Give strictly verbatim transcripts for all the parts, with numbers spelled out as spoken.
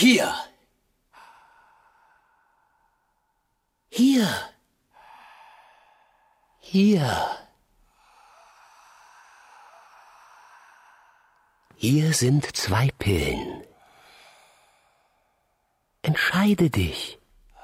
Hier. Hier. Hier. Hier sind zwei Pillen. Entscheide dich.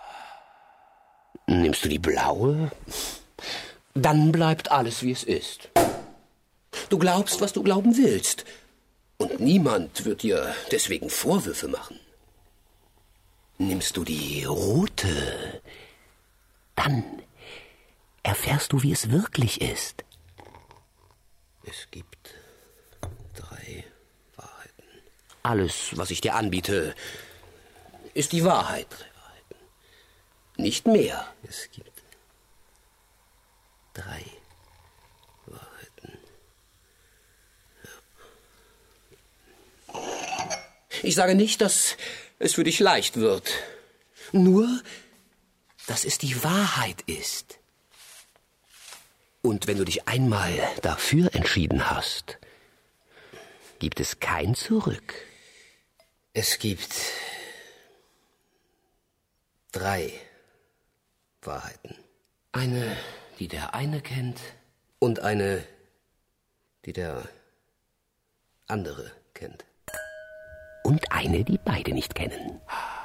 Nimmst du die blaue? Dann bleibt alles, wie es ist. Du glaubst, was du glauben willst. Und niemand wird dir deswegen Vorwürfe machen. Nimmst du die rote, dann erfährst du, wie es wirklich ist. Es gibt drei Wahrheiten. Alles, was ich dir anbiete, ist die Wahrheit. Nicht mehr. Es gibt drei Wahrheiten. Ja. Ich sage nicht, dass es für dich leicht wird. Nur, dass es die Wahrheit ist. Und wenn du dich einmal dafür entschieden hast, gibt es kein Zurück. Es gibt drei Wahrheiten. Eine, die der eine kennt, und eine, die der andere kennt. Und eine, die beide nicht kennen.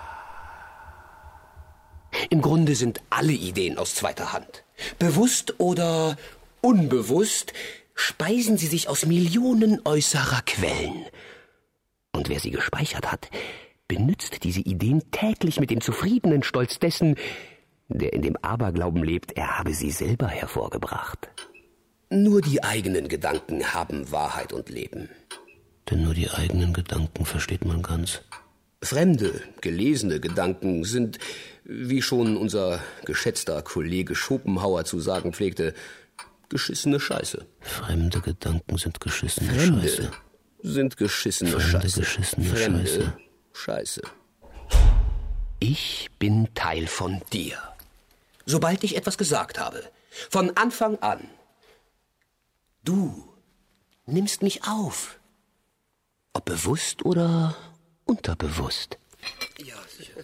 Im Grunde sind alle Ideen aus zweiter Hand. Bewusst oder unbewusst speisen sie sich aus Millionen äußerer Quellen. Und wer sie gespeichert hat, benützt diese Ideen täglich mit dem zufriedenen Stolz dessen, der in dem Aberglauben lebt, er habe sie selber hervorgebracht. Nur die eigenen Gedanken haben Wahrheit und Leben. Denn nur die eigenen Gedanken versteht man ganz. Fremde, gelesene Gedanken sind, wie schon unser geschätzter Kollege Schopenhauer zu sagen pflegte, geschissene Scheiße. Fremde Gedanken sind geschissene Fremde Scheiße. sind geschissene Fremde Scheiße. Geschissene Fremde Scheiße. Scheiße. Ich bin Teil von dir. Sobald ich etwas gesagt habe, von Anfang an. Du nimmst mich auf. Ob bewusst oder unterbewusst. Ja, sicher.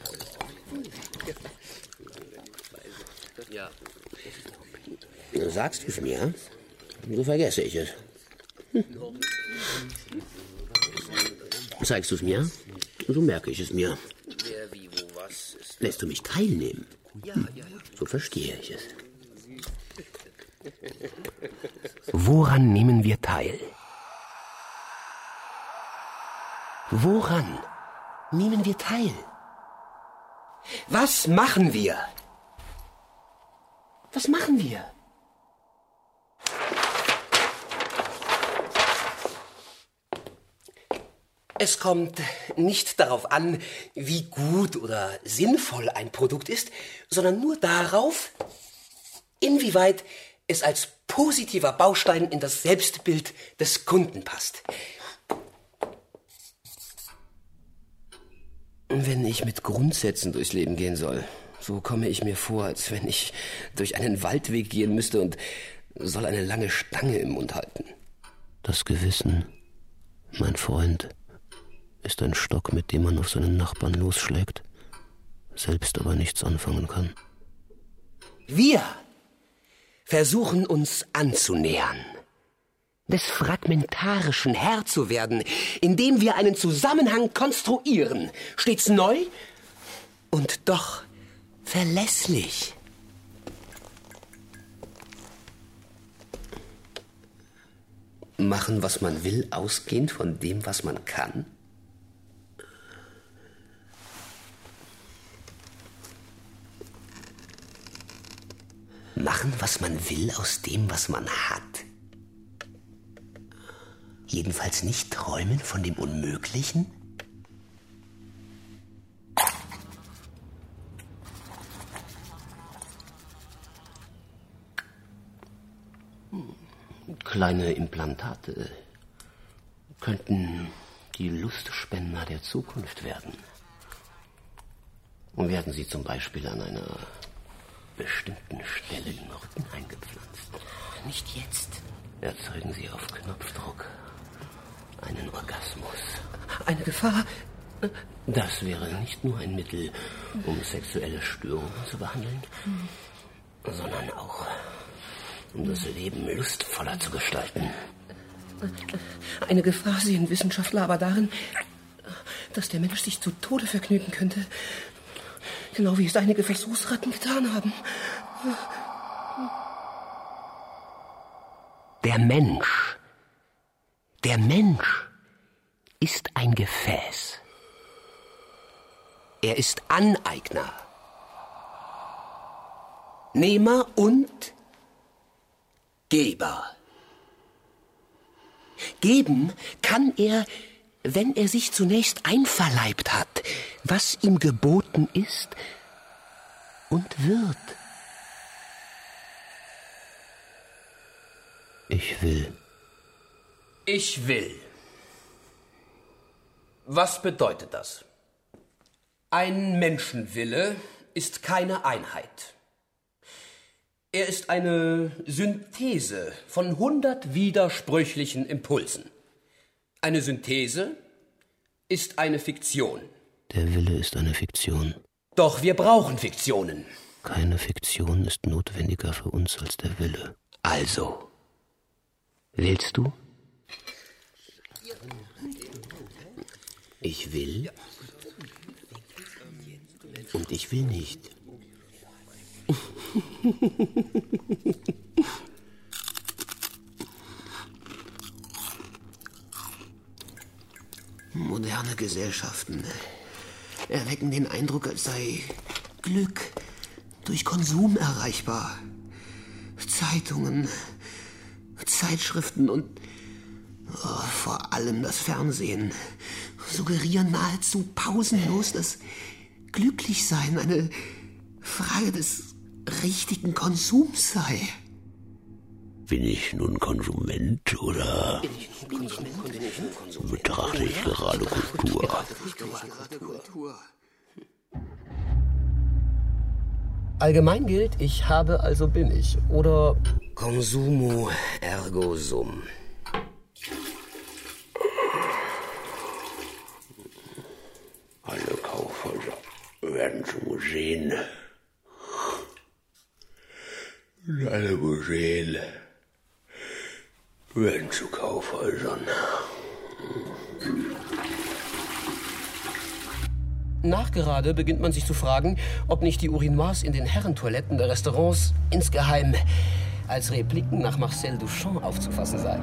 Ja. Du sagst es mir, so vergesse ich es. Hm. Zeigst du es mir, so merke ich es mir. Wer, wie, wo, was ist. Lässt du mich teilnehmen? Ja, ja, ja. So verstehe ich es. Woran nehmen wir teil? Woran nehmen wir teil? Was machen wir? Was machen wir? Es kommt nicht darauf an, wie gut oder sinnvoll ein Produkt ist, sondern nur darauf, inwieweit es als positiver Baustein in das Selbstbild des Kunden passt. Wenn ich mit Grundsätzen durchs Leben gehen soll, so komme ich mir vor, als wenn ich durch einen Waldweg gehen müsste und soll eine lange Stange im Mund halten. Das Gewissen, mein Freund, ist ein Stock, mit dem man auf seinen Nachbarn losschlägt, selbst aber nichts anfangen kann. Wir versuchen uns anzunähern, des Fragmentarischen Herr zu werden, indem wir einen Zusammenhang konstruieren, stets neu und doch verlässlich. Machen, was man will, ausgehend von dem, was man kann? Machen, was man will, aus dem, was man hat? Jedenfalls nicht träumen von dem Unmöglichen? Kleine Implantate könnten die Lustspender der Zukunft werden. Und werden sie zum Beispiel an einer bestimmten Stelle im Rücken eingepflanzt. Nicht jetzt. Erzeugen sie auf Knopfdruck einen Orgasmus. Eine Gefahr Das wäre nicht nur ein Mittel, um sexuelle Störungen zu behandeln, hm. sondern auch, um das Leben lustvoller zu gestalten. Eine Gefahr sehen Wissenschaftler aber darin, dass der Mensch sich zu Tode vergnügen könnte. Genau wie es einige Versuchsratten getan haben. Der Mensch, der Mensch ist ein Gefäß. Er ist Aneigner, Nehmer und Geber. Geben kann er, wenn er sich zunächst einverleibt hat, was ihm geboten ist und wird. Ich will. Ich will. Was bedeutet das? Ein Menschenwille ist keine Einheit. Er ist eine Synthese von hundert widersprüchlichen Impulsen. Eine Synthese ist eine Fiktion. Der Wille ist eine Fiktion. Doch wir brauchen Fiktionen. Keine Fiktion ist notwendiger für uns als der Wille. Also, willst du? Ich will. Und ich will nicht. Moderne Gesellschaften erwecken den Eindruck, als sei Glück durch Konsum erreichbar. Zeitungen, Zeitschriften und oh, vor allem das Fernsehen suggerieren nahezu pausenlos, dass Glücklichsein eine Frage des richtigen Konsums sei. Bin ich nun Konsument oder betrachte ich gerade Kultur? Allgemein gilt, ich habe, also bin ich. Oder consumo ergo sum. Alle Kaufhäuser werden zu Museen. Und alle Museen werden zu Kaufhäusern. Nachgerade beginnt man sich zu fragen, ob nicht die Urinoirs in den Herrentoiletten der Restaurants insgeheim als Repliken nach Marcel Duchamp aufzufassen seien.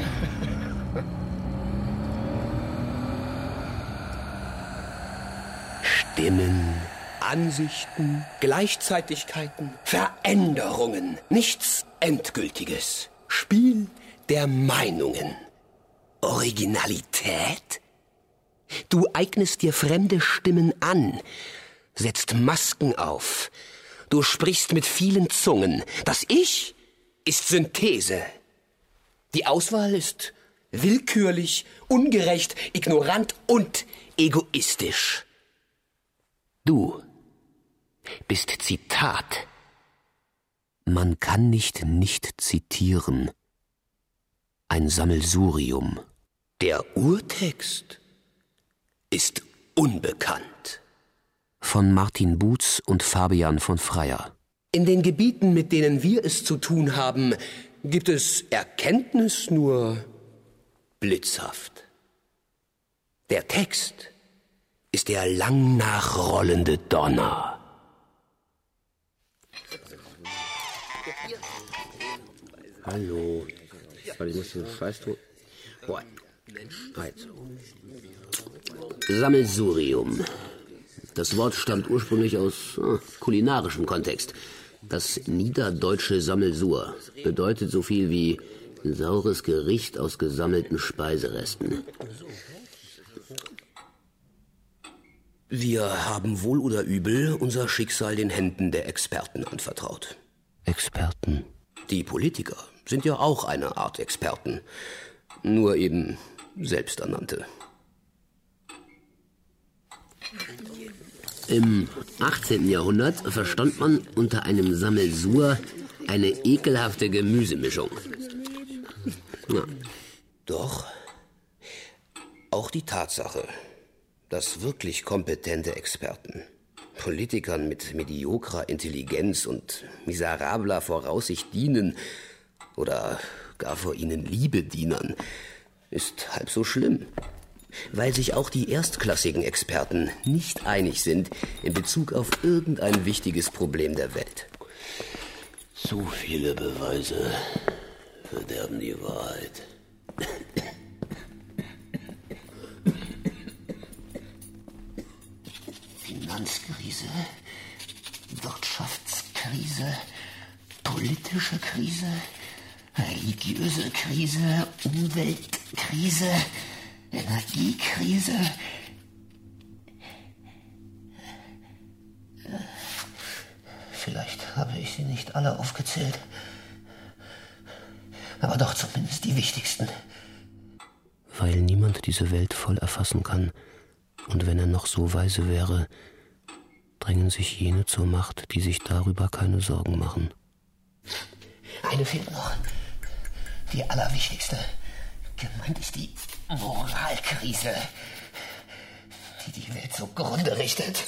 Stimmen, Ansichten, Gleichzeitigkeiten, Veränderungen, nichts Endgültiges. Spiel der Meinungen. Originalität? Du eignest dir fremde Stimmen an, setzt Masken auf. Du sprichst mit vielen Zungen. Das Ich ist Synthese. Die Auswahl ist willkürlich, ungerecht, ignorant und egoistisch. Du bist Zitat. Man kann nicht nicht zitieren. Ein Sammelsurium. Der Urtext ist unbekannt. Von Martin Buetz und Fabian von Freyer. In den Gebieten, mit denen wir es zu tun haben, gibt es Erkenntnis nur blitzhaft. Der Text ist der lang nachrollende Donner. Hallo. Weil ich muss den Scheiß tun. Boah. Also. Sammelsurium. Das Wort stammt ursprünglich aus äh, kulinarischem Kontext. Das niederdeutsche Sammelsur bedeutet so viel wie saures Gericht aus gesammelten Speiseresten. Wir haben wohl oder übel unser Schicksal den Händen der Experten anvertraut. Experten? Die Politiker sind ja auch eine Art Experten, nur eben selbsternannte. Im achtzehnten Jahrhundert verstand man unter einem Sammelsur eine ekelhafte Gemüsemischung. Ja. Doch auch die Tatsache, dass wirklich kompetente Experten Politikern mit mediokrer Intelligenz und miserabler Voraussicht dienen oder gar vor ihnen Liebe dienern, ist halb so schlimm, weil sich auch die erstklassigen Experten nicht einig sind in Bezug auf irgendein wichtiges Problem der Welt. Zu viele Beweise verderben die Wahrheit. Finanzkrise, Wirtschaftskrise, politische Krise, religiöse Krise, Umweltkrise, Energiekrise. Vielleicht habe ich sie nicht alle aufgezählt, aber doch zumindest die wichtigsten. Weil niemand diese Welt voll erfassen kann, und wenn er noch so weise wäre, drängen sich jene zur Macht, die sich darüber keine Sorgen machen. Eine fehlt noch. Die allerwichtigste. Gemeint ist die Moralkrise, die die Welt zugrunde richtet.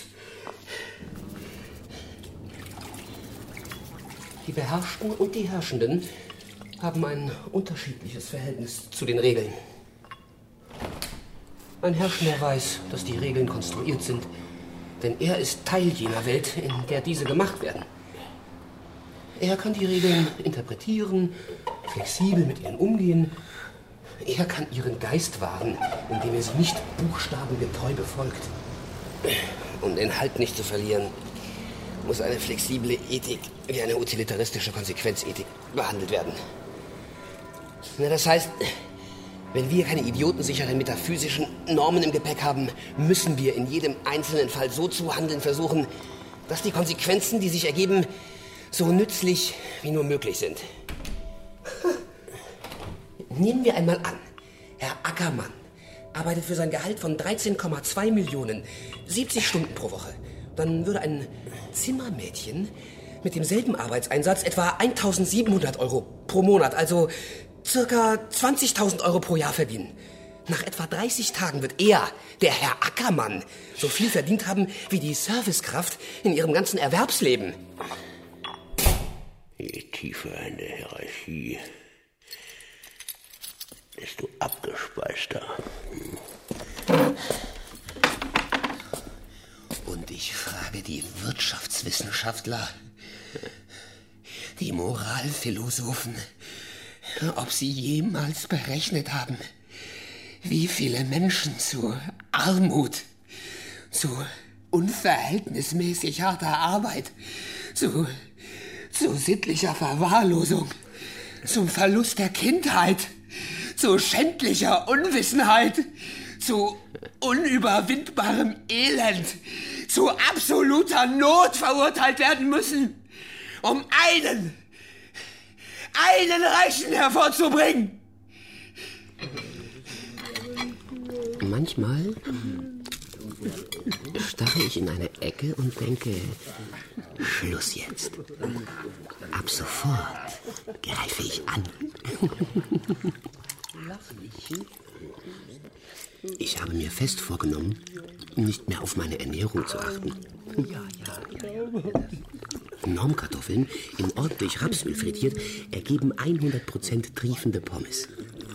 Die Beherrschten und die Herrschenden haben ein unterschiedliches Verhältnis zu den Regeln. Ein Herrschender weiß, dass die Regeln konstruiert sind, denn er ist Teil jener Welt, in der diese gemacht werden. Er kann die Regeln interpretieren, flexibel mit ihnen umgehen. Er kann ihren Geist wahren, indem er sie nicht buchstabengetreu befolgt. Um den Halt nicht zu verlieren, muss eine flexible Ethik wie eine utilitaristische Konsequenzethik behandelt werden. Na, das heißt, wenn wir keine idiotensicheren metaphysischen Normen im Gepäck haben, müssen wir in jedem einzelnen Fall so zu handeln versuchen, dass die Konsequenzen, die sich ergeben, so nützlich wie nur möglich sind. Nehmen wir einmal an, Herr Ackermann arbeitet für sein Gehalt von dreizehn Komma zwei Millionen, siebzig Stunden pro Woche. Dann würde ein Zimmermädchen mit demselben Arbeitseinsatz etwa eintausendsiebenhundert Euro pro Monat, also circa zwanzigtausend Euro pro Jahr verdienen. Nach etwa dreißig Tagen wird er, der Herr Ackermann, so viel verdient haben wie die Servicekraft in ihrem ganzen Erwerbsleben. Je tiefer in der Hierarchie, desto abgespeister. Und ich frage die Wirtschaftswissenschaftler, die Moralphilosophen, ob sie jemals berechnet haben, wie viele Menschen zu Armut, zu unverhältnismäßig harter Arbeit, zu, zu sittlicher Verwahrlosung, zum Verlust der Kindheit, zu schändlicher Unwissenheit, zu unüberwindbarem Elend, zu absoluter Not verurteilt werden müssen, um einen, einen Reichen hervorzubringen. Manchmal starre ich in eine Ecke und denke, Schluss jetzt. Ab sofort greife ich an. Ich habe mir fest vorgenommen, nicht mehr auf meine Ernährung zu achten. Normkartoffeln, in ordentlich Rapsöl frittiert, ergeben hundert Prozent triefende Pommes.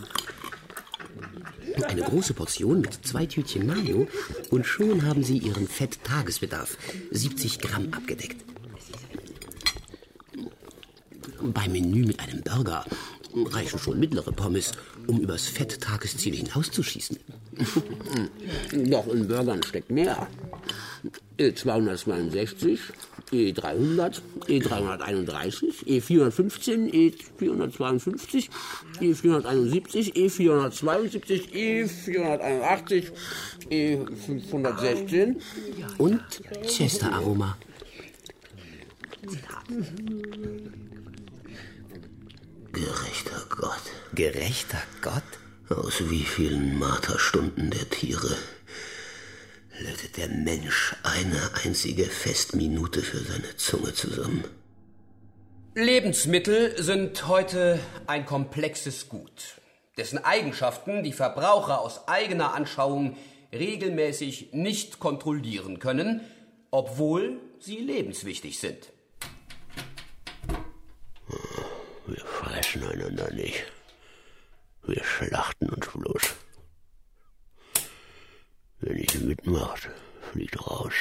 Eine große Portion mit zwei Tütchen Mayo und schon haben Sie Ihren Fett-Tagesbedarf, siebzig Gramm, abgedeckt. Beim Menü mit einem Burger reichen schon mittlere Pommes, um übers Fett-Tagesziel hinauszuschießen. Doch in Burgern steckt mehr. E zweihundertzweiundsechzig, E dreihundert, E dreihunderteinunddreißig, E vierhundertfünfzehn, E vierhundertzweiundfünfzig, E vierhunderteinundsiebzig, E vierhundertzweiundsiebzig, E vierhunderteinundachtzig, E fünfhundertsechzehn und Chester-Aroma. Gerechter Gott. Gerechter Gott? Aus wie vielen Marterstunden der Tiere lötet der Mensch eine einzige Festminute für seine Zunge zusammen. Lebensmittel sind heute ein komplexes Gut, dessen Eigenschaften die Verbraucher aus eigener Anschauung regelmäßig nicht kontrollieren können, obwohl sie lebenswichtig sind. Wir fressen einander nicht. Wir schlachten uns bloß. Wer nicht mitmacht, fliegt raus.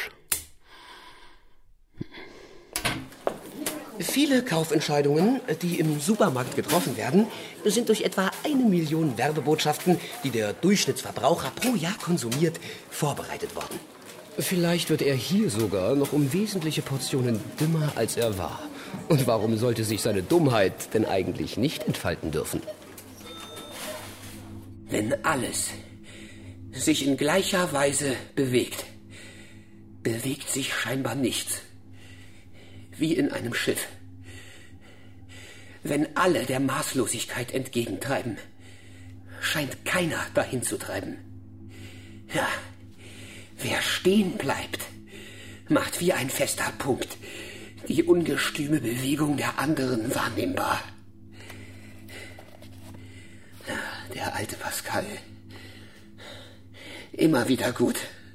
Viele Kaufentscheidungen, die im Supermarkt getroffen werden, sind durch etwa eine Million Werbebotschaften, die der Durchschnittsverbraucher pro Jahr konsumiert, vorbereitet worden. Vielleicht wird er hier sogar noch um wesentliche Portionen dümmer, als er war. Und warum sollte sich seine Dummheit denn eigentlich nicht entfalten dürfen? Wenn alles sich in gleicher Weise bewegt, bewegt sich scheinbar nichts. Wie in einem Schiff. Wenn alle der Maßlosigkeit entgegentreiben, scheint keiner dahin zu treiben. Ja, wer stehen bleibt, macht wie ein fester Punkt die ungestüme Bewegung der anderen wahrnehmbar. Ja, der alte Pascal. Immer wieder gut.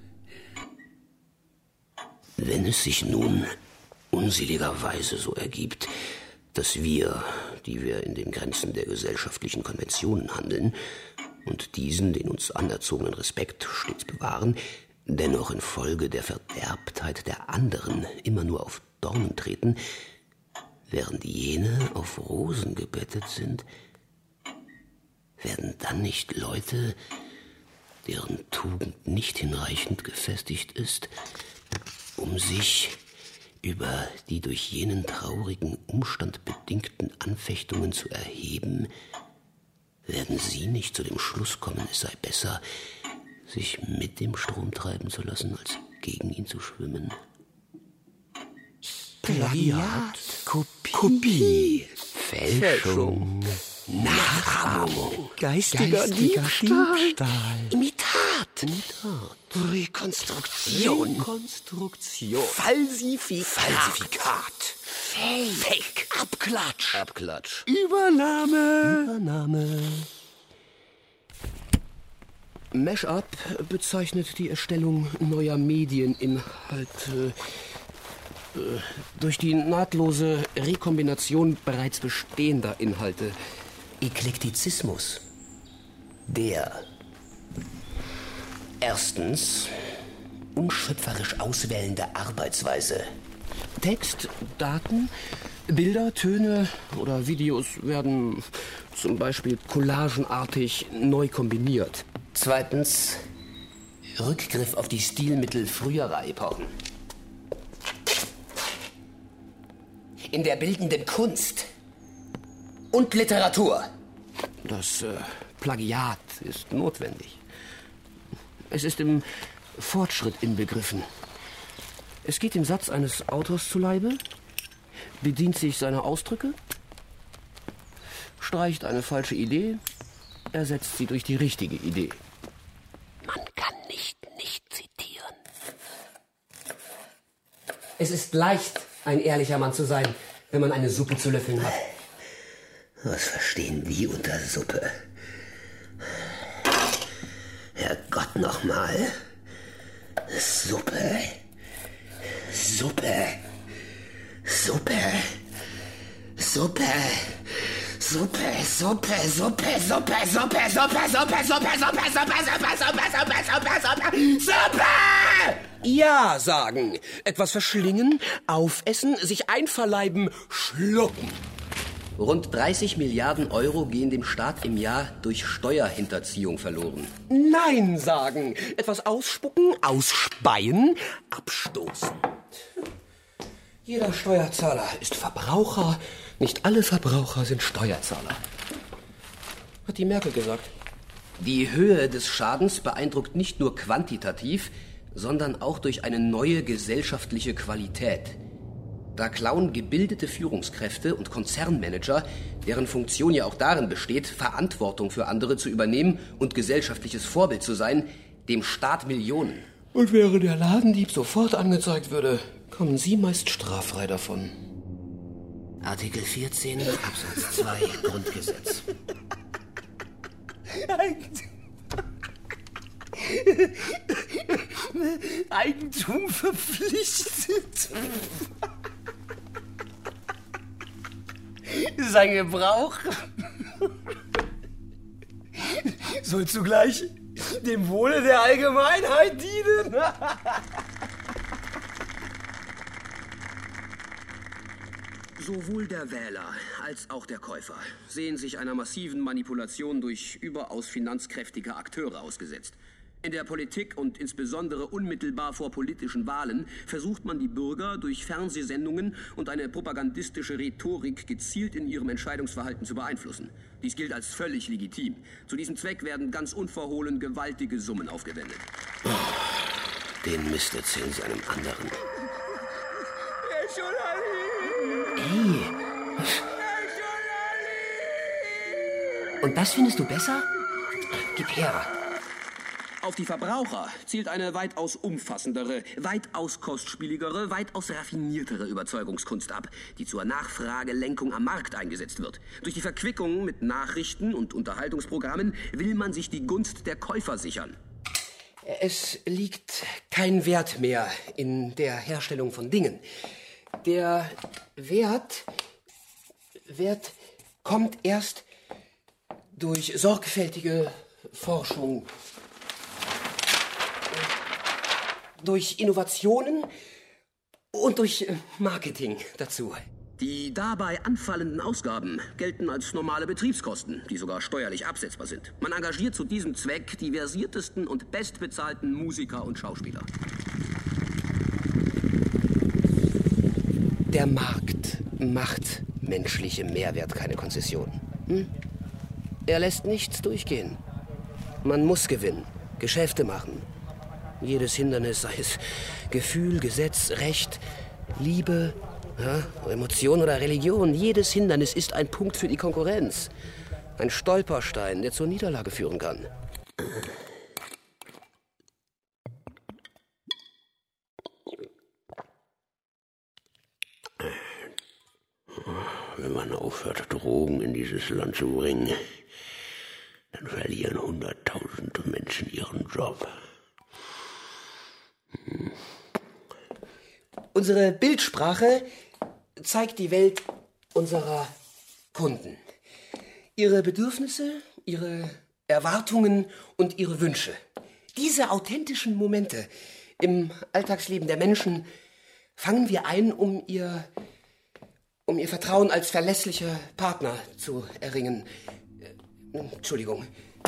Wenn es sich nun unseligerweise so ergibt, dass wir, die wir in den Grenzen der gesellschaftlichen Konventionen handeln und diesen den uns anerzogenen Respekt stets bewahren, dennoch infolge der Verderbtheit der anderen immer nur auf Dornen treten, während jene auf Rosen gebettet sind, werden dann nicht Leute, deren Tugend nicht hinreichend gefestigt ist, um sich über die durch jenen traurigen Umstand bedingten Anfechtungen zu erheben, werden sie nicht zu dem Schluss kommen, es sei besser, sich mit dem Strom treiben zu lassen, als gegen ihn zu schwimmen. Plagiat, Kopie, Kopie, Fälschung, Nachahmung, Geistiger, Diebstahl, Diebstahl, Imitat, Imitat, Rekonstruktion, Rekonstruktion, Falsifikat, Falsifikat, Fake, Fake, Abklatsch, Abklatsch, Übernahme. Übernahme. Mashup bezeichnet die Erstellung neuer Medieninhalte äh, durch die nahtlose Rekombination bereits bestehender Inhalte. Eklektizismus. Der erstens unschöpferisch auswählende Arbeitsweise. Text, Daten, Bilder, Töne oder Videos werden zum Beispiel collagenartig neu kombiniert. Zweitens Rückgriff auf die Stilmittel früherer Epochen. In der bildenden Kunst und Literatur. Das äh, Plagiat ist notwendig. Es ist im Fortschritt inbegriffen. Es geht dem Satz eines Autors zu Leibe, bedient sich seiner Ausdrücke, streicht eine falsche Idee, ersetzt sie durch die richtige Idee. Man kann nicht nicht zitieren. Es ist leicht, ein ehrlicher Mann zu sein, wenn man eine Suppe zu löffeln hat. Was verstehen die unter Suppe? Herrgott nochmal. Suppe. Suppe. Suppe. Suppe. Suppe, Suppe, Suppe, Suppe, Suppe, Suppe, Suppe, Suppe, Suppe, Suppe, Suppe, Suppe, Suppe, Suppe, Suppe, Suppe! Ja sagen, etwas verschlingen, aufessen, sich einverleiben, schlucken. Rund dreißig Milliarden Euro gehen dem Staat im Jahr durch Steuerhinterziehung verloren. Nein sagen, etwas ausspucken, ausspeien, abstoßen. Jeder Steuerzahler ist Verbraucher, nicht alle Verbraucher sind Steuerzahler. Hat die Merkel gesagt. Die Höhe des Schadens beeindruckt nicht nur quantitativ, sondern auch durch eine neue gesellschaftliche Qualität. Da klauen gebildete Führungskräfte und Konzernmanager, deren Funktion ja auch darin besteht, Verantwortung für andere zu übernehmen und gesellschaftliches Vorbild zu sein, dem Staat Millionen. Und während der Ladendieb sofort angezeigt würde, kommen Sie meist straffrei davon. Artikel vierzehn Absatz zwei Grundgesetz. Eigentum verpflichtet. Sein Gebrauch soll zugleich dem Wohle der Allgemeinheit dienen. Sowohl der Wähler als auch der Käufer sehen sich einer massiven Manipulation durch überaus finanzkräftige Akteure ausgesetzt. In der Politik und insbesondere unmittelbar vor politischen Wahlen versucht man die Bürger durch Fernsehsendungen und eine propagandistische Rhetorik gezielt in ihrem Entscheidungsverhalten zu beeinflussen. Dies gilt als völlig legitim. Zu diesem Zweck werden ganz unverhohlen gewaltige Summen aufgewendet. Oh, den Mist erzählen Sie einem anderen. Ey. Und das findest du besser? Gib her. Auf die Verbraucher zielt eine weitaus umfassendere, weitaus kostspieligere, weitaus raffiniertere Überzeugungskunst ab, die zur Nachfragelenkung am Markt eingesetzt wird. Durch die Verquickung mit Nachrichten und Unterhaltungsprogrammen will man sich die Gunst der Käufer sichern. Es liegt kein Wert mehr in der Herstellung von Dingen. Der Wert, Wert kommt erst durch sorgfältige Forschung, durch Innovationen und durch Marketing dazu. Die dabei anfallenden Ausgaben gelten als normale Betriebskosten, die sogar steuerlich absetzbar sind. Man engagiert zu diesem Zweck die versiertesten und bestbezahlten Musiker und Schauspieler. Der Markt macht menschlichem Mehrwert keine Konzession. Hm? Er lässt nichts durchgehen. Man muss gewinnen, Geschäfte machen. Jedes Hindernis, sei es Gefühl, Gesetz, Recht, Liebe, ja, Emotion oder Religion, jedes Hindernis ist ein Punkt für die Konkurrenz. Ein Stolperstein, der zur Niederlage führen kann. Wenn man aufhört, Drogen in dieses Land zu bringen, dann verlieren hunderttausende Menschen ihren Job. Hm. Unsere Bildsprache zeigt die Welt unserer Kunden. Ihre Bedürfnisse, ihre Erwartungen und ihre Wünsche. Diese authentischen Momente im Alltagsleben der Menschen fangen wir ein, um ihr, um ihr Vertrauen als verlässlicher Partner zu erringen. Entschuldigung.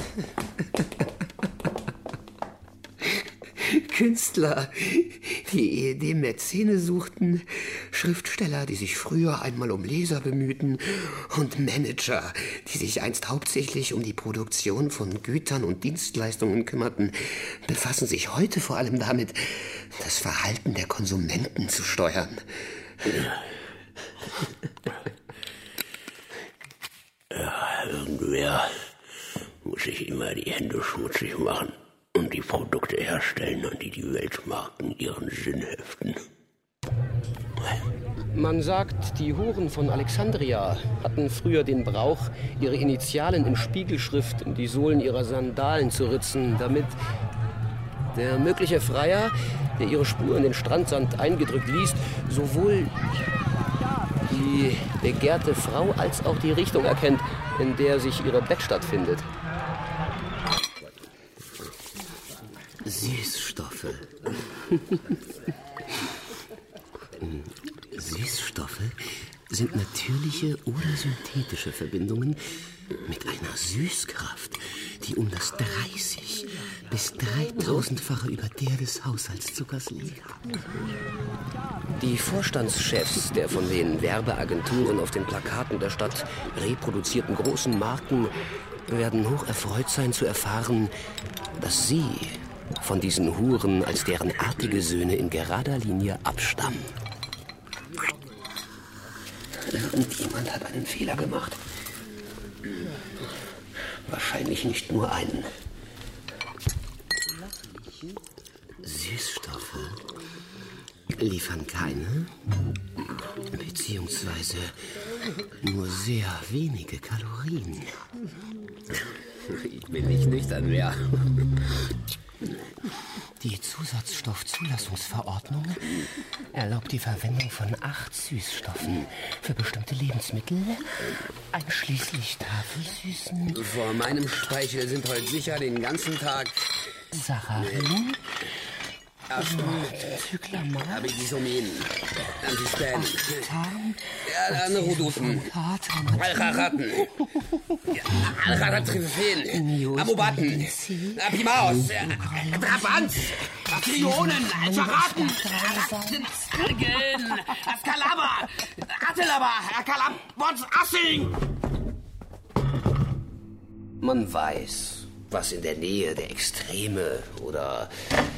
Künstler, die ehedem Mäzene suchten, Schriftsteller, die sich früher einmal um Leser bemühten, und Manager, die sich einst hauptsächlich um die Produktion von Gütern und Dienstleistungen kümmerten, befassen sich heute vor allem damit, das Verhalten der Konsumenten zu steuern. Ja, irgendwer muss sich immer die Hände schmutzig machen und die Produkte herstellen, an die die Weltmarken ihren Sinn heften. Man sagt, die Huren von Alexandria hatten früher den Brauch, ihre Initialen in Spiegelschrift in die Sohlen ihrer Sandalen zu ritzen, damit der mögliche Freier, der ihre Spur in den Strandsand eingedrückt liest, sowohl die begehrte Frau als auch die Richtung erkennt, in der sich ihre Bettstatt findet. Süßstoffe. Süßstoffe sind natürliche oder synthetische Verbindungen mit einer Süßkraft, die um das dreißig bis dreitausendfache über der des Haushaltszuckers liegt. Die Vorstandschefs der von den Werbeagenturen auf den Plakaten der Stadt reproduzierten großen Marken werden hoch erfreut sein zu erfahren, dass sie von diesen Huren als deren artige Söhne in gerader Linie abstammen. Irgendjemand hat einen Fehler gemacht. Wahrscheinlich nicht nur einen. Süßstoffe liefern keine, beziehungsweise nur sehr wenige Kalorien. Ich bin nicht nüchtern mehr. Die Zusatzstoffzulassungsverordnung erlaubt die Verwendung von acht Süßstoffen für bestimmte Lebensmittel, einschließlich Tafelsüßen. Vor meinem Speichel sind heute sicher den ganzen Tag Saccharin, Zyklamat, Abigisomin, Antispan, Aspartam, Anaroduten, Alcharaten, Alcharatryphen, Amobaten, Apimaus, Trabant, Trionen, Charaten, Argen, Askalaba, Atelaba, Akalabots, Assing. Man weiß, was in der Nähe der Extreme oder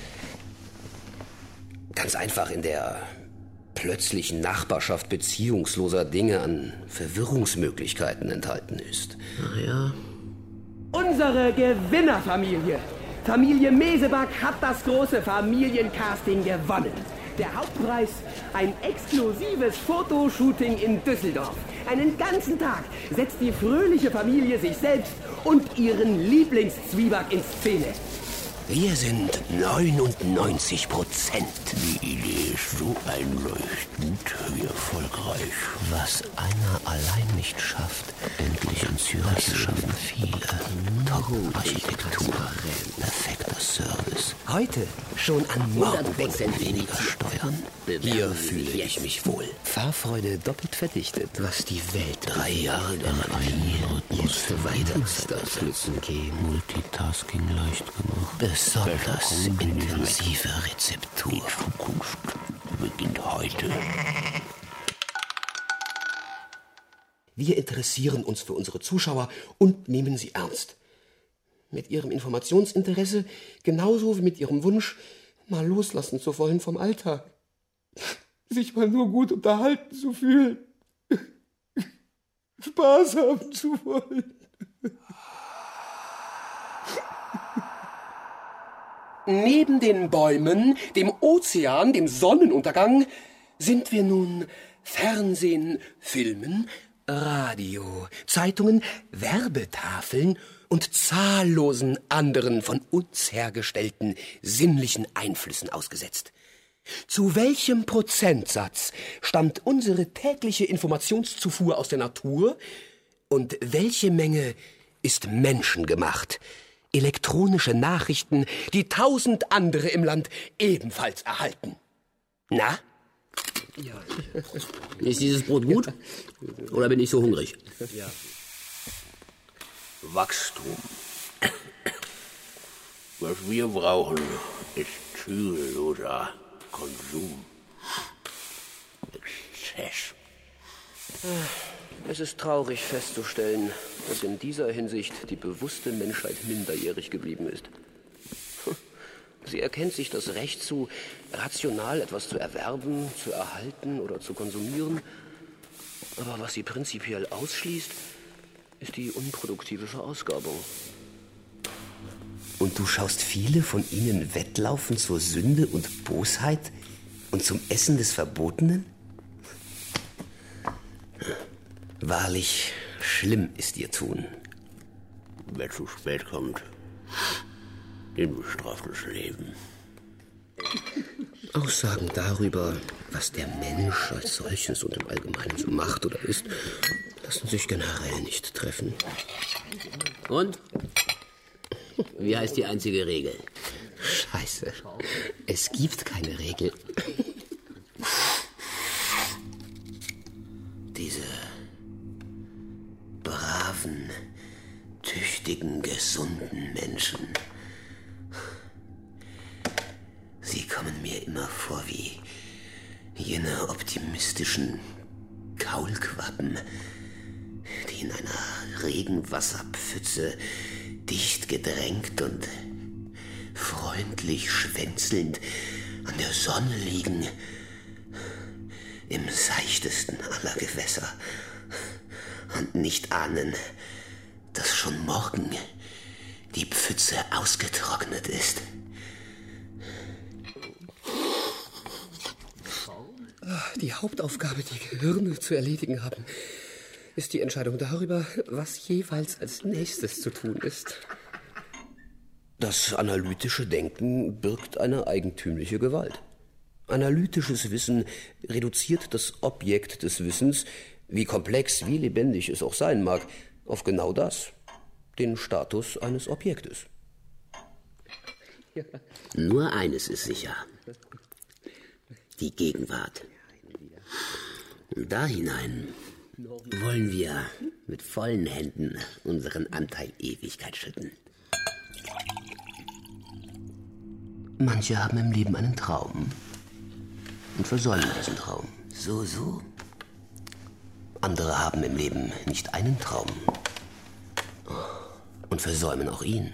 ganz einfach in der plötzlichen Nachbarschaft beziehungsloser Dinge an Verwirrungsmöglichkeiten enthalten ist. Ach ja. Unsere Gewinnerfamilie. Familie Meseback hat das große Familiencasting gewonnen. Der Hauptpreis, ein exklusives Fotoshooting in Düsseldorf. Einen ganzen Tag setzt die fröhliche Familie sich selbst und ihren Lieblingszwieback in Szene. Wir sind neunundneunzig Prozent. Die Idee ist so einleuchtend wie erfolgreich. Was einer allein nicht schafft, endlich in Zürich das schaffen viele. Top-Architektur, perfekter Service. Heute schon an Morgen weniger Steuern. Hier fühle ich mich wohl. Fahrfreude doppelt verdichtet, was die Welt Drei Jahre Garantie, jetzt weiter das Nützen gehen. Multitasking leicht genug. Besonders intensive Rezeptur. Die Zukunft beginnt heute. Wir interessieren uns für unsere Zuschauer und nehmen sie ernst. Mit ihrem Informationsinteresse, genauso wie mit ihrem Wunsch, mal loslassen zu wollen vom Alltag. Sich mal nur gut unterhalten zu fühlen. Spaß haben zu wollen. Neben den Bäumen, dem Ozean, dem Sonnenuntergang sind wir nun Fernsehen, Filmen, Radio, Zeitungen, Werbetafeln und zahllosen anderen von uns hergestellten sinnlichen Einflüssen ausgesetzt. Zu welchem Prozentsatz stammt unsere tägliche Informationszufuhr aus der Natur und welche Menge ist menschengemacht? Elektronische Nachrichten, die tausend andere im Land ebenfalls erhalten. Na? Ja. Ist dieses Brot gut? Oder bin ich so hungrig? Ja. Wachstum. Was wir brauchen, ist zügelloser Konsum. Exzess. Es ist traurig festzustellen, dass in dieser Hinsicht die bewusste Menschheit minderjährig geblieben ist. Sie erkennt sich das Recht zu, rational etwas zu erwerben, zu erhalten oder zu konsumieren. Aber was sie prinzipiell ausschließt, ist die unproduktive Verausgabung. Und du schaust viele von ihnen wettlaufen zur Sünde und Bosheit und zum Essen des Verbotenen? Wahrlich, schlimm ist ihr Tun. Wer zu spät kommt, den bestraft das Leben. Aussagen darüber, was der Mensch als solches und im Allgemeinen so macht oder ist, lassen sich generell nicht treffen. Und? Wie heißt die einzige Regel? Scheiße. Es gibt keine Regel. Diese braven, tüchtigen, gesunden Menschen. Sie kommen mir immer vor wie jene optimistischen Kaulquappen, die in einer Regenwasserpfütze dicht gedrängt und freundlich schwänzelnd an der Sonne liegen, im seichtesten aller Gewässer, und nicht ahnen, dass schon morgen die Pfütze ausgetrocknet ist. Die Hauptaufgabe, die Gehirne zu erledigen haben, ist die Entscheidung darüber, was jeweils als nächstes zu tun ist. Das analytische Denken birgt eine eigentümliche Gewalt. Analytisches Wissen reduziert das Objekt des Wissens, wie komplex, wie lebendig es auch sein mag, auf genau das, den Status eines Objektes. Nur eines ist sicher: die Gegenwart. Und da hinein wollen wir mit vollen Händen unseren Anteil Ewigkeit schütten. Manche haben im Leben einen Traum und versäumen diesen Traum. So, so. Andere haben im Leben nicht einen Traum und versäumen auch ihn.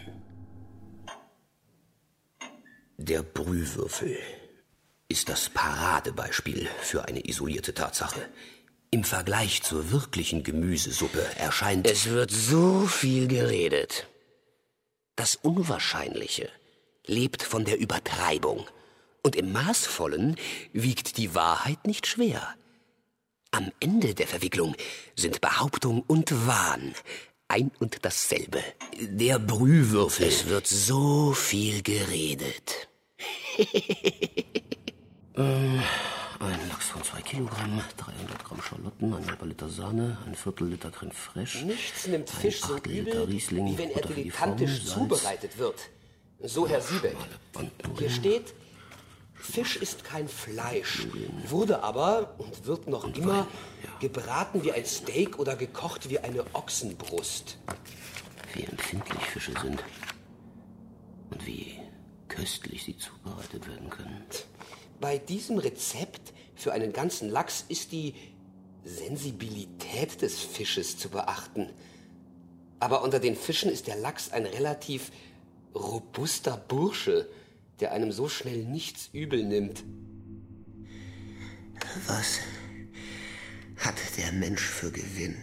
Der Brühwürfel ist das Paradebeispiel für eine isolierte Tatsache. Im Vergleich zur wirklichen Gemüsesuppe erscheint... Es wird so viel geredet. Das Unwahrscheinliche lebt von der Übertreibung. Und im Maßvollen wiegt die Wahrheit nicht schwer. Am Ende der Verwicklung sind Behauptung und Wahn ein und dasselbe. Der Brühwürfel... Es wird so viel geredet. äh, ein Lachs von zwei Kilogramm, dreihundert Gramm Schalotten, ein halber Liter Sahne, ein Viertel Liter Creme Fraiche. Nichts nimmt Fisch so übel, Riesling, wie wenn er Butter dilettantisch Salz. zubereitet wird. So Herr Siebeck. Hier steht, Fisch ist kein Fleisch, wurde aber und wird noch immer gebraten wie ein Steak oder gekocht wie eine Ochsenbrust. Wie empfindlich Fische sind und wie köstlich sie zubereitet werden können. Bei diesem Rezept für einen ganzen Lachs ist die Sensibilität des Fisches zu beachten. Aber unter den Fischen ist der Lachs ein relativ robuster Bursche, der einem so schnell nichts übel nimmt. Was hat der Mensch für Gewinn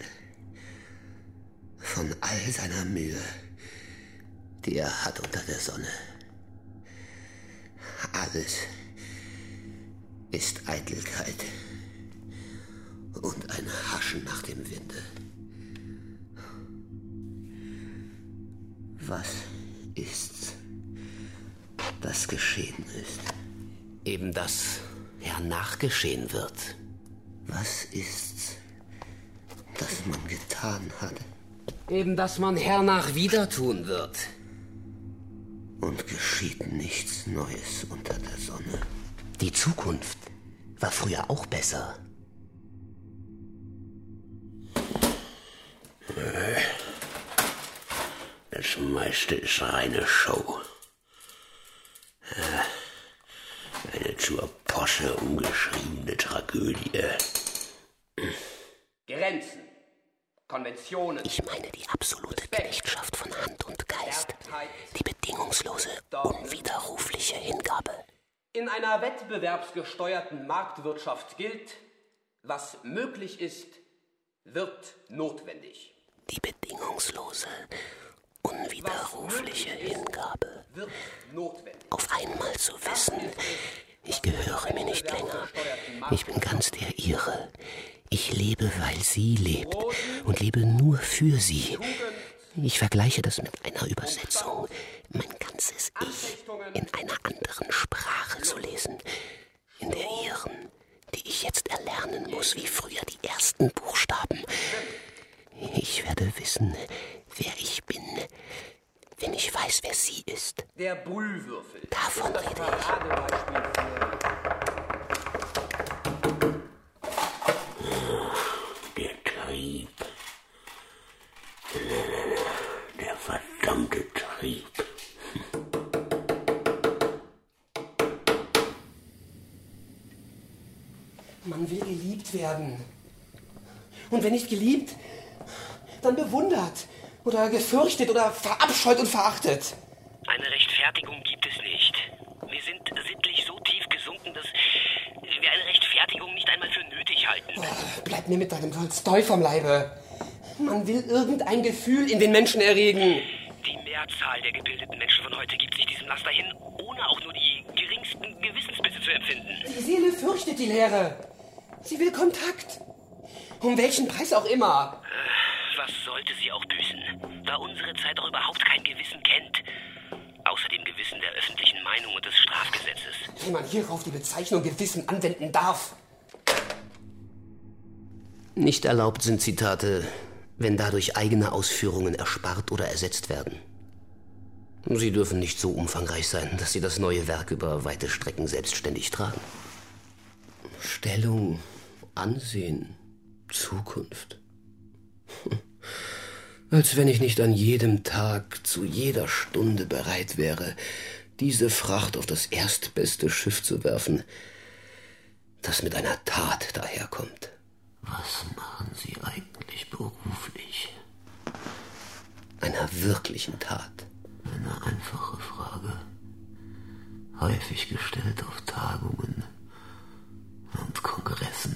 von all seiner Mühe, die er hat unter der Sonne? Alles ist Eitelkeit und ein Haschen nach dem Winde. Was ist's, das geschehen ist? Eben das hernach geschehen wird. Was ist's, das man getan hat? Eben das man hernach wieder tun wird. Und geschieht nichts Neues unter der Sonne. Die Zukunft war früher auch besser. Das meiste ist reine Show. Eine zur Posse umgeschriebene Tragödie. Grenzen, Konventionen. Ich meine die absolute Knechtschaft von Hand und Geist. Die bedingungslose, unwiderrufliche Hingabe. In einer wettbewerbsgesteuerten Marktwirtschaft gilt, was möglich ist, wird notwendig. Die bedingungslose, unwiderrufliche Hingabe. Wird notwendig. Auf einmal zu wissen, ich gehöre mir nicht länger. Ich bin ganz der Ihre. Ich lebe, weil sie lebt und lebe nur für sie. Ich vergleiche das mit einer Übersetzung. Mein ganzes Ich in einer anderen Sprache zu lesen. In der Ihren, die ich jetzt erlernen muss, wie früher die ersten Buchstaben. Ich werde wissen, wer ich bin, wenn ich weiß, wer sie ist. Der Brühwürfel. Davon ist das rede ich. Paradebeispiel für Der Trieb. Der verdammte Trieb. Man will geliebt werden. Und wenn nicht geliebt, dann bewundert oder gefürchtet oder verabscheut und verachtet. Eine Rechtfertigung gibt es nicht. Wir sind sittlich so tief gesunken, dass wir eine Rechtfertigung nicht einmal für nötig halten. Oh, bleib mir mit deinem Tolstoi vom Leibe. Man will irgendein Gefühl in den Menschen erregen. Die Mehrzahl der gebildeten Menschen von heute gibt sich diesem Laster hin, ohne auch nur die geringsten Gewissensbisse zu empfinden. Die Seele fürchtet die Leere. Sie will Kontakt. Um welchen Preis auch immer. Was sollte sie auch büßen, da unsere Zeit auch überhaupt kein Gewissen kennt? Aus öffentlichen Meinung und des Strafgesetzes. Wie man hierauf die Bezeichnung Gewissen anwenden darf. Nicht erlaubt sind Zitate, wenn dadurch eigene Ausführungen erspart oder ersetzt werden. Sie dürfen nicht so umfangreich sein, dass Sie das neue Werk über weite Strecken selbstständig tragen. Stellung, Ansehen, Zukunft. Als wenn ich nicht an jedem Tag, zu jeder Stunde bereit wäre, diese Fracht auf das erstbeste Schiff zu werfen, das mit einer Tat daherkommt. Was machen Sie eigentlich beruflich? Einer wirklichen Tat. Eine einfache Frage, häufig gestellt auf Tagungen und Kongressen.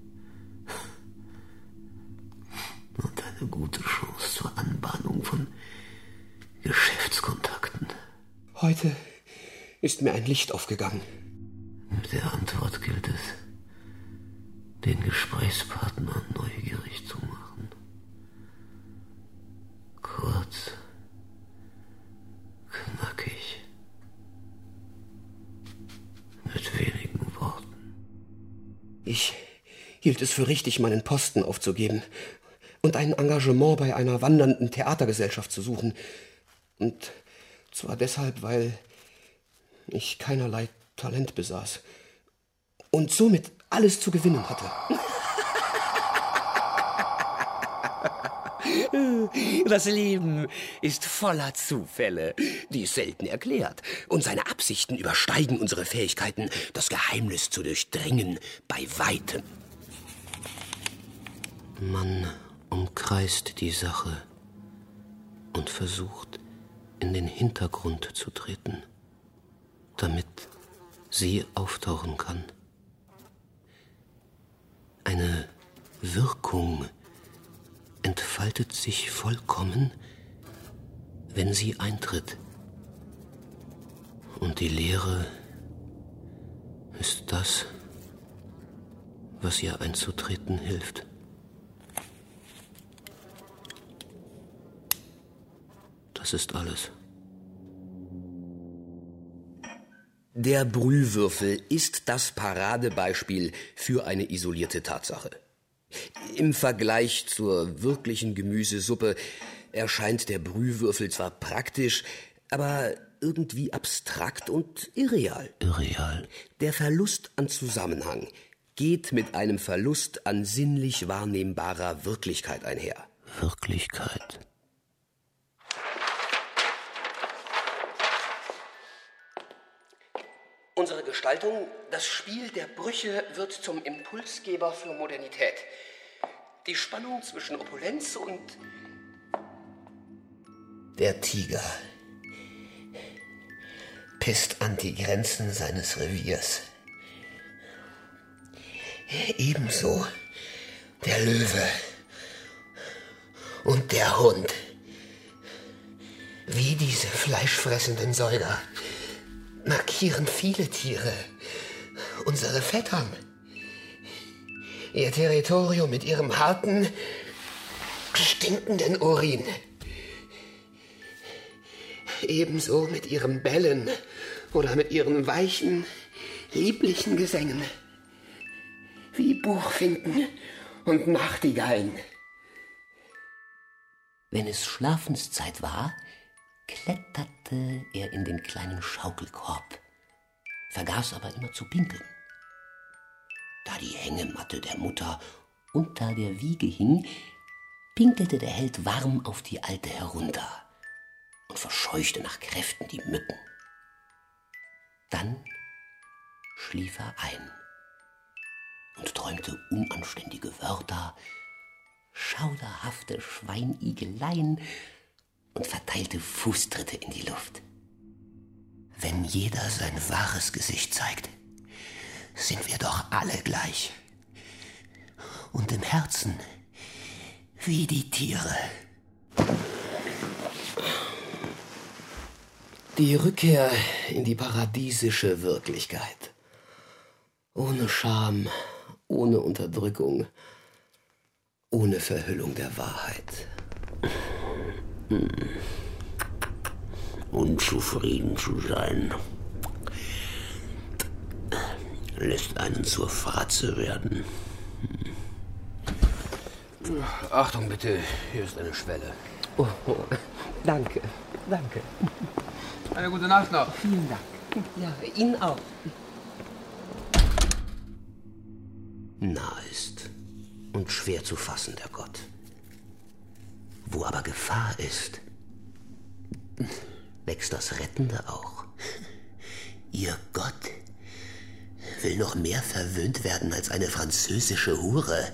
Und eine gute Chance zur Anbahnung von Geschäftskontakten. Heute ist mir ein Licht aufgegangen. Mit der Antwort gilt es, den Gesprächspartner neugierig zu machen. Kurz, knackig, mit wenigen Worten. Ich hielt es für richtig, meinen Posten aufzugeben und ein Engagement bei einer wandernden Theatergesellschaft zu suchen. Und zwar deshalb, weil ich keinerlei Talent besaß und somit alles zu gewinnen hatte. Das Leben ist voller Zufälle, dies selten erklärt. Und seine Absichten übersteigen unsere Fähigkeiten, das Geheimnis zu durchdringen, bei weitem. Man umkreist die Sache und versucht, in den Hintergrund zu treten, damit sie auftauchen kann. Eine Wirkung entfaltet sich vollkommen, wenn sie eintritt. Und die Leere ist das, was ihr einzutreten hilft. Das ist alles. Der Brühwürfel ist das Paradebeispiel für eine isolierte Tatsache. Im Vergleich zur wirklichen Gemüsesuppe erscheint der Brühwürfel zwar praktisch, aber irgendwie abstrakt und irreal. Irreal. Der Verlust an Zusammenhang geht mit einem Verlust an sinnlich wahrnehmbarer Wirklichkeit einher. Wirklichkeit. Unsere Gestaltung, das Spiel der Brüche, wird zum Impulsgeber für Modernität. Die Spannung zwischen Opulenz und... Der Tiger pisst an die Grenzen seines Reviers. Ebenso der Löwe und der Hund. Wie diese fleischfressenden Säuger markieren viele Tiere unsere Vettern. Ihr Territorium mit ihrem harten, stinkenden Urin. Ebenso mit ihrem Bellen oder mit ihren weichen, lieblichen Gesängen. Wie Buchfinken und Nachtigallen. Wenn es Schlafenszeit war, kletterte er in den kleinen Schaukelkorb, vergaß aber immer zu pinkeln. Da die Hängematte der Mutter unter der Wiege hing, pinkelte der Held warm auf die Alte herunter und verscheuchte nach Kräften die Mücken. Dann schlief er ein und träumte unanständige Wörter, schauderhafte Schweinigeleien und verteilte Fußtritte in die Luft. Wenn jeder sein wahres Gesicht zeigt, sind wir doch alle gleich. Und im Herzen wie die Tiere. Die Rückkehr in die paradiesische Wirklichkeit. Ohne Scham, ohne Unterdrückung, ohne Verhüllung der Wahrheit. unzufrieden zu sein, lässt einen zur Fratze werden. Achtung bitte, hier ist eine Schwelle. Oh, oh, danke, danke. Eine gute Nacht noch. Vielen Dank. Ja, Ihnen auch. Nah ist und schwer zu fassen, der Gott. Wo aber Gefahr ist, wächst das Rettende auch. Ihr Gott will noch mehr verwöhnt werden als eine französische Hure.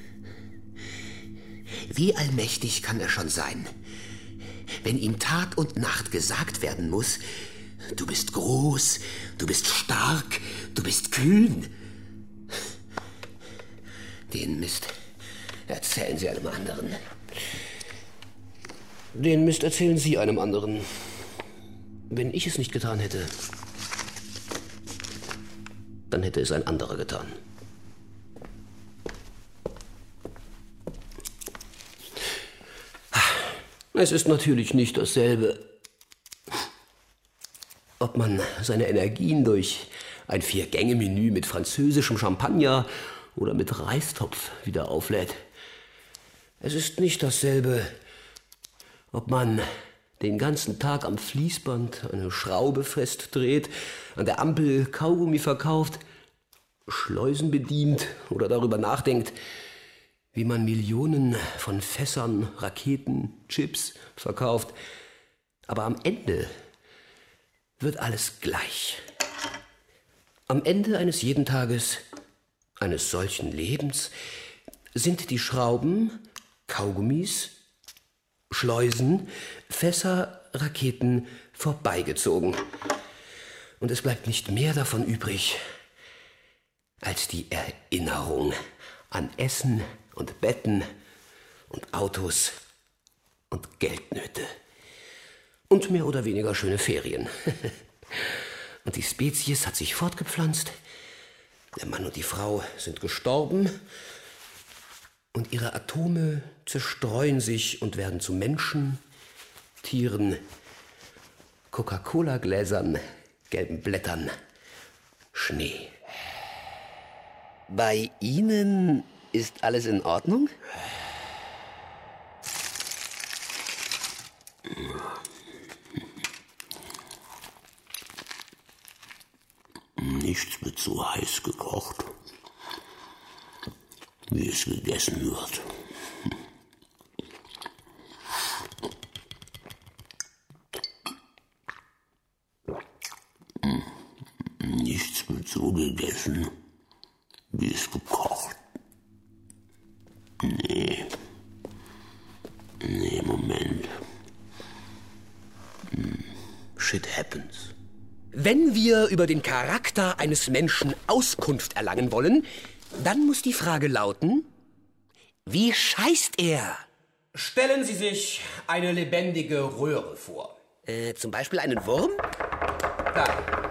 Wie allmächtig kann er schon sein, wenn ihm Tag und Nacht gesagt werden muss, du bist groß, du bist stark, du bist kühn. Den Mist erzählen Sie einem anderen. Den Mist erzählen Sie einem anderen. Wenn ich es nicht getan hätte, dann hätte es ein anderer getan. Es ist natürlich nicht dasselbe, ob man seine Energien durch ein Vier-Gänge-Menü mit französischem Champagner oder mit Reistopf wieder auflädt. Es ist nicht dasselbe, ob man den ganzen Tag am Fließband eine Schraube festdreht, an der Ampel Kaugummi verkauft, Schleusen bedient oder darüber nachdenkt, wie man Millionen von Fässern, Raketen, Chips verkauft. Aber am Ende wird alles gleich. Am Ende eines jeden Tages, eines solchen Lebens, sind die Schrauben, Kaugummis, Schleusen, Fässer, Raketen vorbeigezogen. Und es bleibt nicht mehr davon übrig, als die Erinnerung an Essen und Betten und Autos und Geldnöte. Und mehr oder weniger schöne Ferien. Und die Spezies hat sich fortgepflanzt. Der Mann und die Frau sind gestorben. Und ihre Atome zerstreuen sich und werden zu Menschen, Tieren, Coca-Cola-Gläsern, gelben Blättern, Schnee. Bei Ihnen ist alles in Ordnung? Nichts wird so heiß gekocht, wie es gegessen wird. Nichts wird so gegessen, wie es gekocht. Nee. Nee, Moment. Hm. Shit happens. Wenn wir über den Charakter eines Menschen Auskunft erlangen wollen, dann muss die Frage lauten, wie scheißt er? Stellen Sie sich eine lebendige Röhre vor. Äh, zum Beispiel einen Wurm? Da.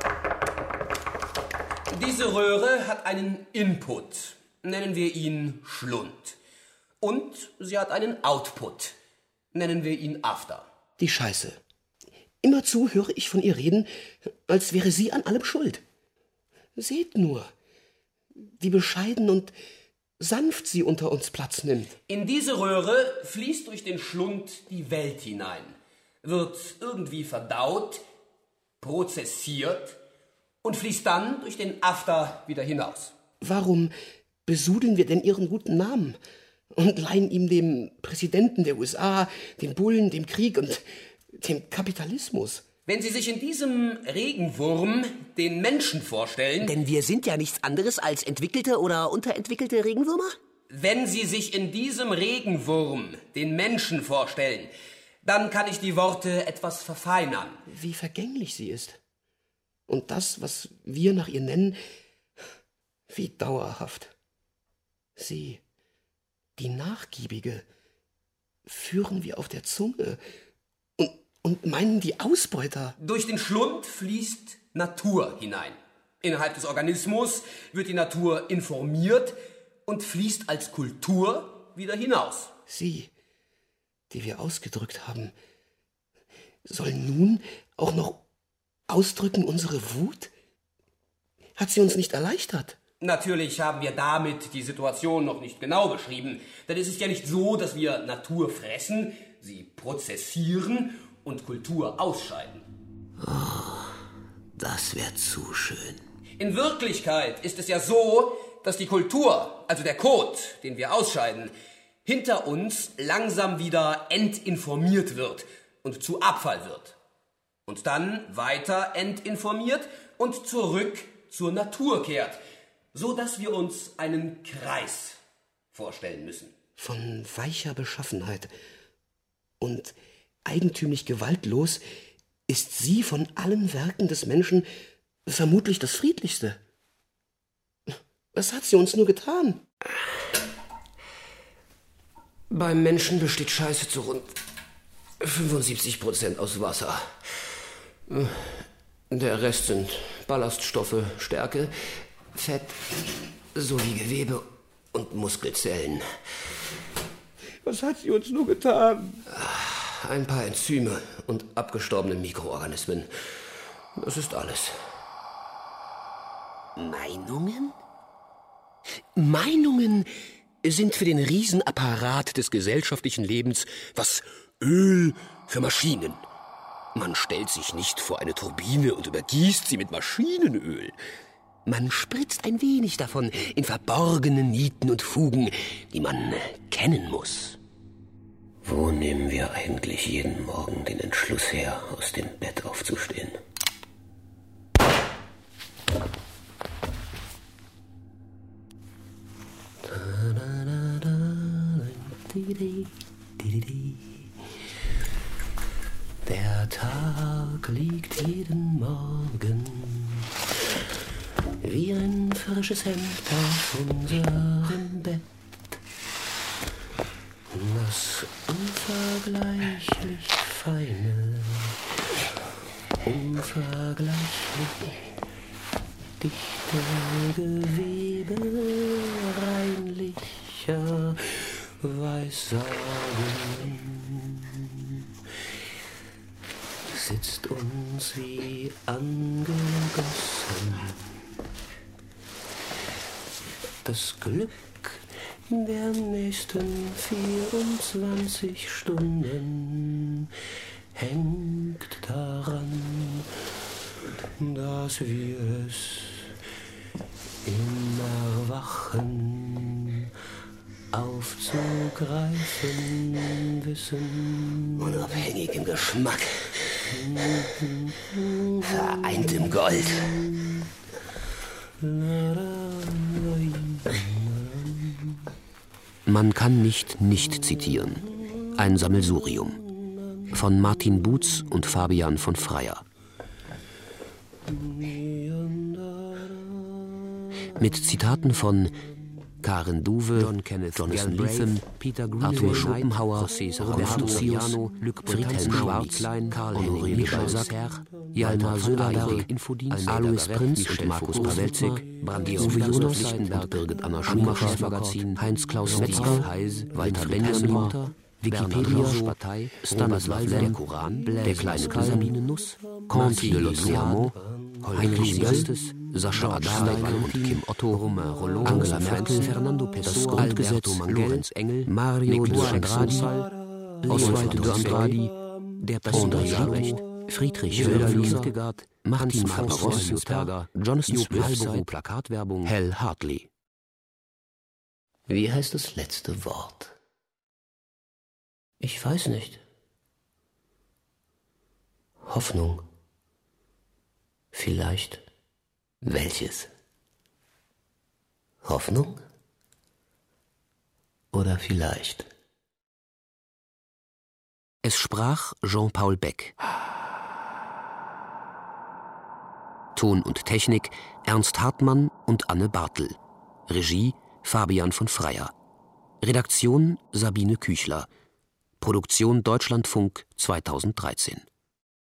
Diese Röhre hat einen Input, nennen wir ihn Schlund. Und sie hat einen Output, nennen wir ihn After. Die Scheiße. Immerzu höre ich von ihr reden, als wäre sie an allem schuld. Seht nur, wie bescheiden und sanft sie unter uns Platz nimmt. In diese Röhre fließt durch den Schlund die Welt hinein, wird irgendwie verdaut, prozessiert und fließt dann durch den After wieder hinaus. Warum besudeln wir denn ihren guten Namen und leihen ihm dem Präsidenten der U S A, dem Bullen, dem Krieg und dem Kapitalismus? Wenn Sie sich in diesem Regenwurm den Menschen vorstellen... Denn wir sind ja nichts anderes als entwickelte oder unterentwickelte Regenwürmer? Wenn Sie sich in diesem Regenwurm den Menschen vorstellen, dann kann ich die Worte etwas verfeinern. Wie vergänglich sie ist. Und das, was wir nach ihr nennen, wie dauerhaft. Sie, die Nachgiebige, führen wir auf der Zunge und, und meinen die Ausbeuter. Durch den Schlund fließt Natur hinein. Innerhalb des Organismus wird die Natur informiert und fließt als Kultur wieder hinaus. Sie, die wir ausgedrückt haben, soll nun auch noch ausdrücken unsere Wut? Hat sie uns nicht erleichtert? Natürlich haben wir damit die Situation noch nicht genau beschrieben. Denn es ist ja nicht so, dass wir Natur fressen, sie prozessieren und Kultur ausscheiden. Oh, das wäre zu schön. In Wirklichkeit ist es ja so, dass die Kultur, also der Kot, den wir ausscheiden, hinter uns langsam wieder entinformiert wird und zu Abfall wird. Und dann weiter entinformiert und zurück zur Natur kehrt, so dass wir uns einen Kreis vorstellen müssen. Von weicher Beschaffenheit und eigentümlich gewaltlos ist sie von allen Werken des Menschen vermutlich das friedlichste. Was hat sie uns nur getan? Beim Menschen besteht Scheiße zu rund fünfundsiebzig Prozent aus Wasser. Der Rest sind Ballaststoffe, Stärke, Fett sowie Gewebe und Muskelzellen. Was hat sie uns nur getan? Ein paar Enzyme und abgestorbene Mikroorganismen. Das ist alles. Meinungen? Meinungen sind für den Riesenapparat des gesellschaftlichen Lebens was Öl für Maschinen. Man stellt sich nicht vor eine Turbine und übergießt sie mit Maschinenöl. Man spritzt ein wenig davon in verborgene Nieten und Fugen, die man kennen muss. Wo nehmen wir eigentlich jeden Morgen den Entschluss her, aus dem Bett aufzustehen? Der Tag liegt jeden Morgen wie ein frisches Hemd auf unserem Bett. Das unvergleichlich feine, unvergleichlich dichte Gewebe reinlicher Weissagen sitzt uns wie angegossen. Das Glück der nächsten vierundzwanzig Stunden hängt daran, dass wir es im Erwachen aufzugreifen wissen. Unabhängig im Geschmack, vereint im Gold. Man kann nicht nicht zitieren. Ein Sammelsurium. Von Martin Buetz und Fabian von Freyer. Mit Zitaten von Karen Duwe, John Kenneth Jonathan Lethem, Peter Arthur Schopenhauer, Roberto Ciano, Friedhelm Schwarz, Karl-Henry Balzac, Jalmar Söderberg, Alois Prinz und Markus Pawelzig, Uwe Jonas und Birgit Anna Schumacher, Heinz-Klaus Metzger, Walter Benjamin, Wikipedia, Stanislav Lem, Der kleine Sabine Nuss, Conte de l'Oceano, Heinrich Gastes, Sascha Adler und Kim Otto, Angela Merkel, Fernando Pessoa, Algesetto Lorenz Engel, Mario de Andrade, Oswald de Andrade, der Pondriarecht, Friedrich Hölderlin, Martin Barbaros-Berger, Jonathan Swift, Plakatwerbung, Hal Hartley. Wie heißt das letzte Wort? Ich weiß nicht. Hoffnung. Vielleicht. Welches? Hoffnung? Oder vielleicht? Es sprach Jean-Paul Beck. Ton und Technik Ernst Hartmann und Anne Bartel. Regie Fabian von Freyer. Redaktion Sabine Küchler. Produktion Deutschlandfunk zweitausenddreizehn.